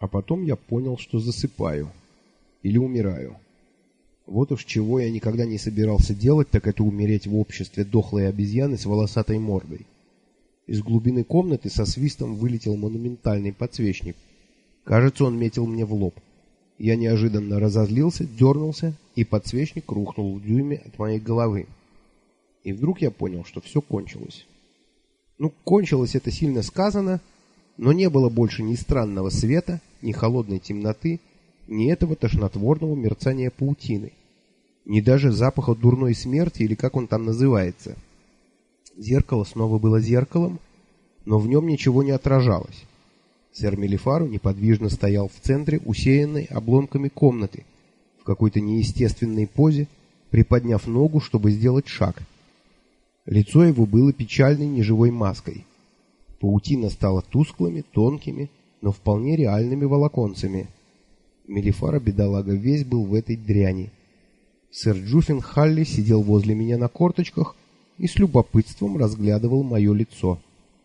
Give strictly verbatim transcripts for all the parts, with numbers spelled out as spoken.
А потом я понял, что засыпаю. Или умираю. Вот уж чего я никогда не собирался делать, так это умереть в обществе дохлой обезьяны с волосатой мордой. Из глубины комнаты со свистом вылетел монументальный подсвечник. Кажется, он метил мне в лоб. Я неожиданно разозлился, дернулся, и подсвечник рухнул в дюйме от моей головы. И вдруг я понял, что все кончилось. Ну, кончилось это сильно сказано, но не было больше ни странного света, ни холодной темноты, ни этого тошнотворного мерцания паутины, ни даже запаха дурной смерти, или как он там называется. Зеркало снова было зеркалом, но в нем ничего не отражалось. Сэр Мелифаро неподвижно стоял в центре усеянной обломками комнаты, в какой-то неестественной позе, приподняв ногу, чтобы сделать шаг. Лицо его было печальной неживой маской. Паутина стала тусклыми, тонкими, но вполне реальными волоконцами. Мелифаро, бедолага, весь был в этой дряни. Сэр Джуффин Халли сидел возле меня на корточках и с любопытством разглядывал мое лицо.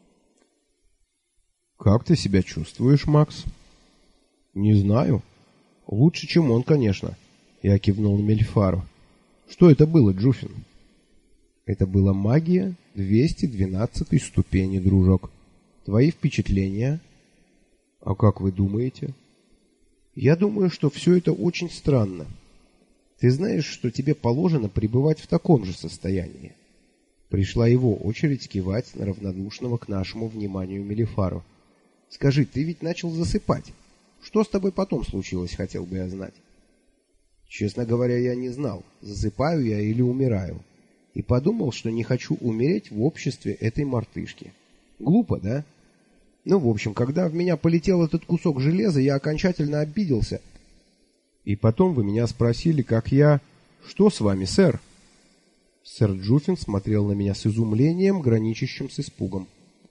«Как ты себя чувствуешь, Макс?» «Не знаю. Лучше, чем он, конечно», — я кивнул на Мелифаро. «Что это было, Джуффин?» «Это была магия двести двенадцатой ступени, дружок. Твои впечатления?» «А как вы думаете?» «Я думаю, что все это очень странно. Ты знаешь, что тебе положено пребывать в таком же состоянии?» Пришла его очередь кивать на равнодушного к нашему вниманию Мелифаро. «Скажи, ты ведь начал засыпать. Что с тобой потом случилось, хотел бы я знать?» «Честно говоря, я не знал, засыпаю я или умираю. И подумал, что не хочу умереть в обществе этой мартышки. Глупо, да? Ну, в общем, когда в меня полетел этот кусок железа, я окончательно обиделся. И потом вы меня спросили, как я... Что с вами, сэр?» Сэр Джуффин смотрел на меня с изумлением, граничащим с испугом.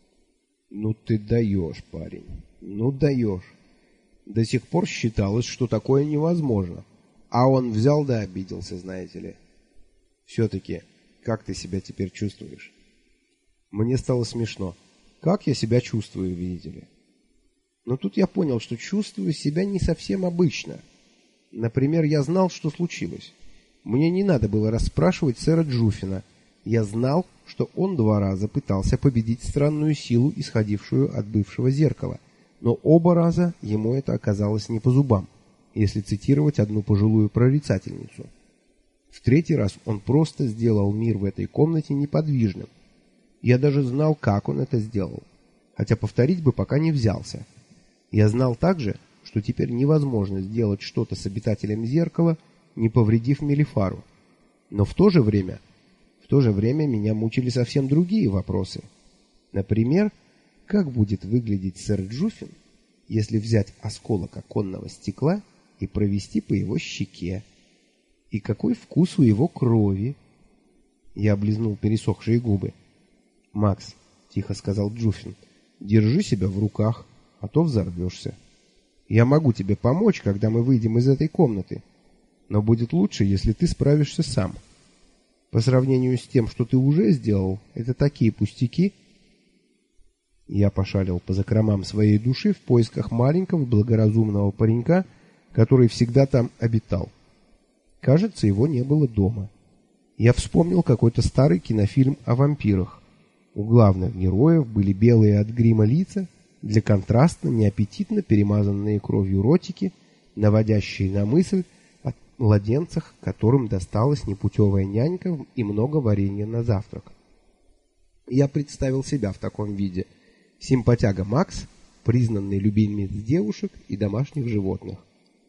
«Ну ты даешь, парень, ну даешь. До сих пор считалось, что такое невозможно. А он взял да обиделся, знаете ли. Все-таки, как ты себя теперь чувствуешь?» Мне стало смешно. Как я себя чувствую, видите ли? Но тут я понял, что чувствую себя не совсем обычно. Например, я знал, что случилось. Мне не надо было расспрашивать сэра Джуффина. Я знал, что он два раза пытался победить странную силу, исходившую от бывшего зеркала, но оба раза ему это оказалось не по зубам, если цитировать одну пожилую прорицательницу. В третий раз он просто сделал мир в этой комнате неподвижным. Я даже знал, как он это сделал, хотя повторить бы пока не взялся. Я знал также, что теперь невозможно сделать что-то с обитателем зеркала, не повредив Мелифару. Но в то же время, в то же время меня мучили совсем другие вопросы. Например, как будет выглядеть сэр Джуффин, если взять осколок оконного стекла и провести по его щеке? И какой вкус у его крови? Я облизнул пересохшие губы. «Макс», — тихо сказал Джуффин, — «держи себя в руках, а то взорвешься. Я могу тебе помочь, когда мы выйдем из этой комнаты, но будет лучше, если ты справишься сам. По сравнению с тем, что ты уже сделал, это такие пустяки». Я пошарил по закромам своей души в поисках маленького благоразумного паренька, который всегда там обитал. Кажется, его не было дома. Я вспомнил какой-то старый кинофильм о вампирах. У главных героев были белые от грима лица, для контраста неаппетитно перемазанные кровью ротики, наводящие на мысль о младенцах, которым досталась непутевая нянька и много варенья на завтрак. Я представил себя в таком виде. Симпатяга Макс, признанный любимец девушек и домашних животных.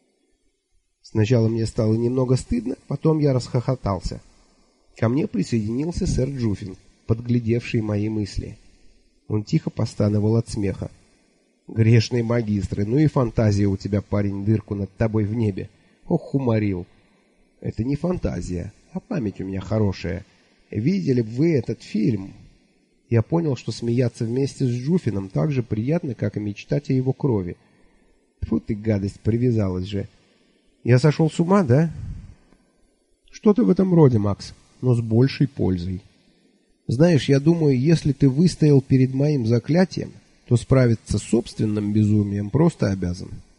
Сначала мне стало немного стыдно, потом я расхохотался. Ко мне присоединился сэр Джуффин, подглядевший мои мысли. Он тихо постановал от смеха. «Грешные магистры, ну и фантазия у тебя, парень, дырку над тобой в небе. Ох, уморил». «Это не фантазия, а память у меня хорошая. Видели бы вы этот фильм?» Я понял, что смеяться вместе с Джуффином так же приятно, как и мечтать о его крови. Тьфу ты, гадость, привязалась же. Я сошел с ума, да? Что-то в этом роде, Макс, но с большей пользой. Знаешь, я думаю, если ты выстоял перед моим заклятием, то справиться с собственным безумием просто обязан.